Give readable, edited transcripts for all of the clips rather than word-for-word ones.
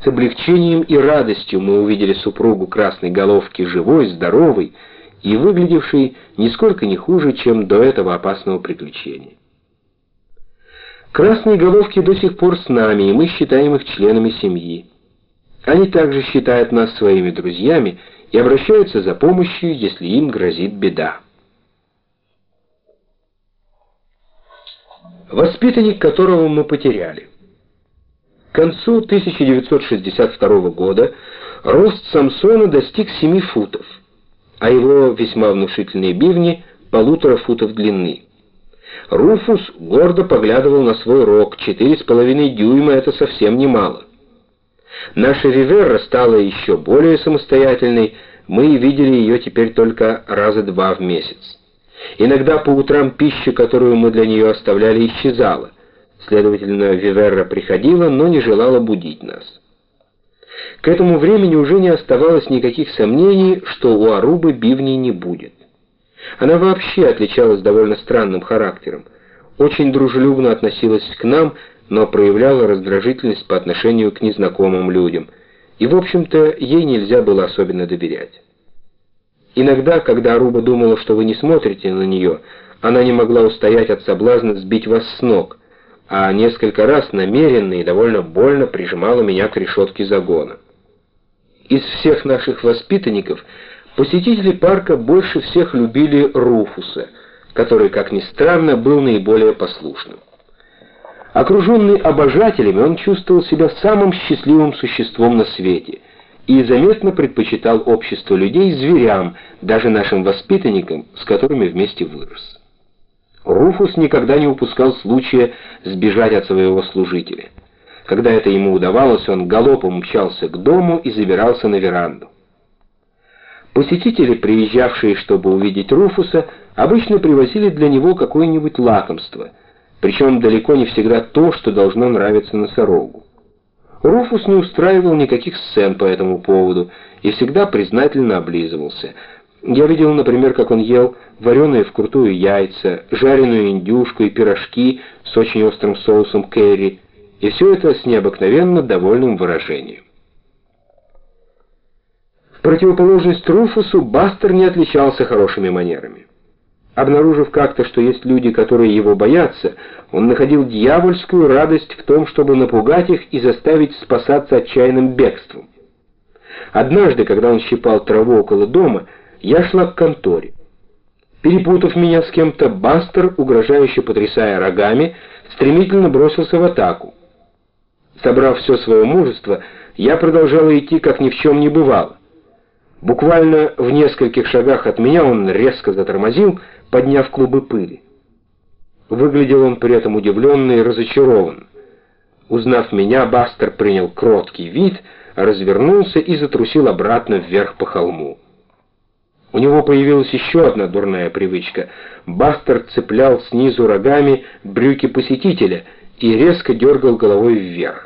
С облегчением и радостью мы увидели супругу Красной Головки живой, здоровой и выглядевшей нисколько не хуже, чем до этого опасного приключения. Красные Головки до сих пор с нами, и мы считаем их членами семьи. Они также считают нас своими друзьями и обращаются за помощью, если им грозит беда. Воспитанник, которого мы потеряли. К концу 1962 года рост Самсона достиг 7 футов, а его весьма внушительные бивни — 1,5 футов длины. Руфус гордо поглядывал на свой рог — 4,5 дюйма, это совсем немало. Наша Виверра стала еще более самостоятельной, мы видели ее теперь только раза 2 в месяц. Иногда по утрам пища, которую мы для нее оставляли, исчезала. Следовательно, Виверра приходила, но не желала будить нас. К этому времени уже не оставалось никаких сомнений, что у Арубы бивней не будет. Она вообще отличалась довольно странным характером. Очень дружелюбно относилась к нам, но проявляла раздражительность по отношению к незнакомым людям. И, в общем-то, ей нельзя было особенно доверять. Иногда, когда Аруба думала, что вы не смотрите на нее, она не могла устоять от соблазна сбить вас с ног, а несколько раз намеренно и довольно больно прижимала меня к решетке загона. Из всех наших воспитанников посетители парка больше всех любили Руфуса, который, как ни странно, был наиболее послушным. Окруженный обожателями, он чувствовал себя самым счастливым существом на свете и заметно предпочитал общество людей зверям, даже нашим воспитанникам, с которыми вместе вырос. Руфус никогда не упускал случая сбежать от своего служителя. Когда это ему удавалось, он галопом мчался к дому и забирался на веранду. Посетители, приезжавшие, чтобы увидеть Руфуса, обычно привозили для него какое-нибудь лакомство, причем далеко не всегда то, что должно нравиться носорогу. Руфус не устраивал никаких сцен по этому поводу и всегда признательно облизывался. Я видел, например, как он ел вареные вкрутую яйца, жареную индюшку и пирожки с очень острым соусом керри, и все это с необыкновенно довольным выражением. В противоположность Руфусу, Бастер не отличался хорошими манерами. Обнаружив как-то, что есть люди, которые его боятся, он находил дьявольскую радость в том, чтобы напугать их и заставить спасаться отчаянным бегством. Однажды, когда он щипал траву около дома, я шла к конторе. Перепутав меня с кем-то, Бастер, угрожающе потрясая рогами, стремительно бросился в атаку. Собрав все свое мужество, я продолжала идти, как ни в чем не бывало. Буквально в нескольких шагах от меня он резко затормозил, подняв клубы пыли. Выглядел он при этом удивленно и разочарован. Узнав меня, Бастер принял кроткий вид, развернулся и затрусил обратно вверх по холму. У него появилась еще одна дурная привычка. Бастер цеплял снизу рогами брюки посетителя и резко дергал головой вверх.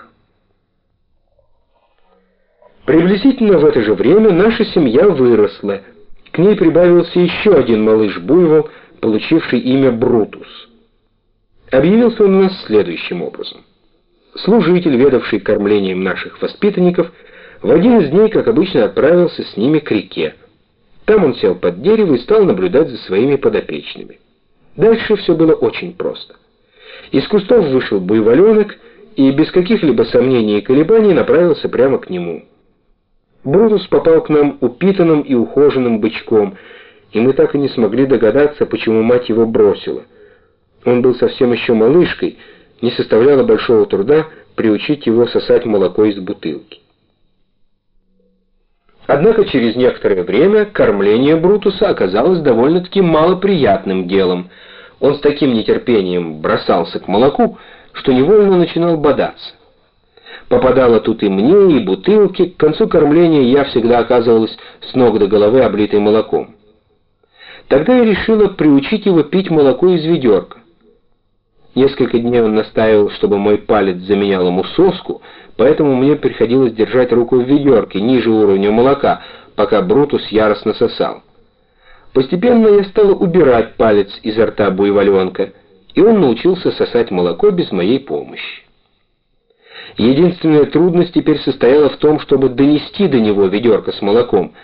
Приблизительно в это же время наша семья выросла. К ней прибавился еще один малыш-буйвол, получивший имя Брутус. Объявился он у нас следующим образом. Служитель, ведавший кормлением наших воспитанников, в один из дней, как обычно, отправился с ними к реке. Там он сел под дерево и стал наблюдать за своими подопечными. Дальше все было очень просто. Из кустов вышел буйволенок и без каких-либо сомнений и колебаний направился прямо к нему. Брутус попал к нам упитанным и ухоженным бычком, и мы так и не смогли догадаться, почему мать его бросила. Он был совсем еще малышкой, не составляло большого труда приучить его сосать молоко из бутылки. Однако через некоторое время кормление Брутуса оказалось довольно-таки малоприятным делом. Он с таким нетерпением бросался к молоку, что невольно начинал бодаться. Попадало тут и мне, и бутылки. К концу кормления я всегда оказывалась с ног до головы облитой молоком. Тогда я решила приучить его пить молоко из ведерка. Несколько дней он настаивал, чтобы мой палец заменял ему соску, поэтому мне приходилось держать руку в ведерке ниже уровня молока, пока Брутус яростно сосал. Постепенно я стала убирать палец изо рта буйволенка, и он научился сосать молоко без моей помощи. Единственная трудность теперь состояла в том, чтобы донести до него ведерко с молоком,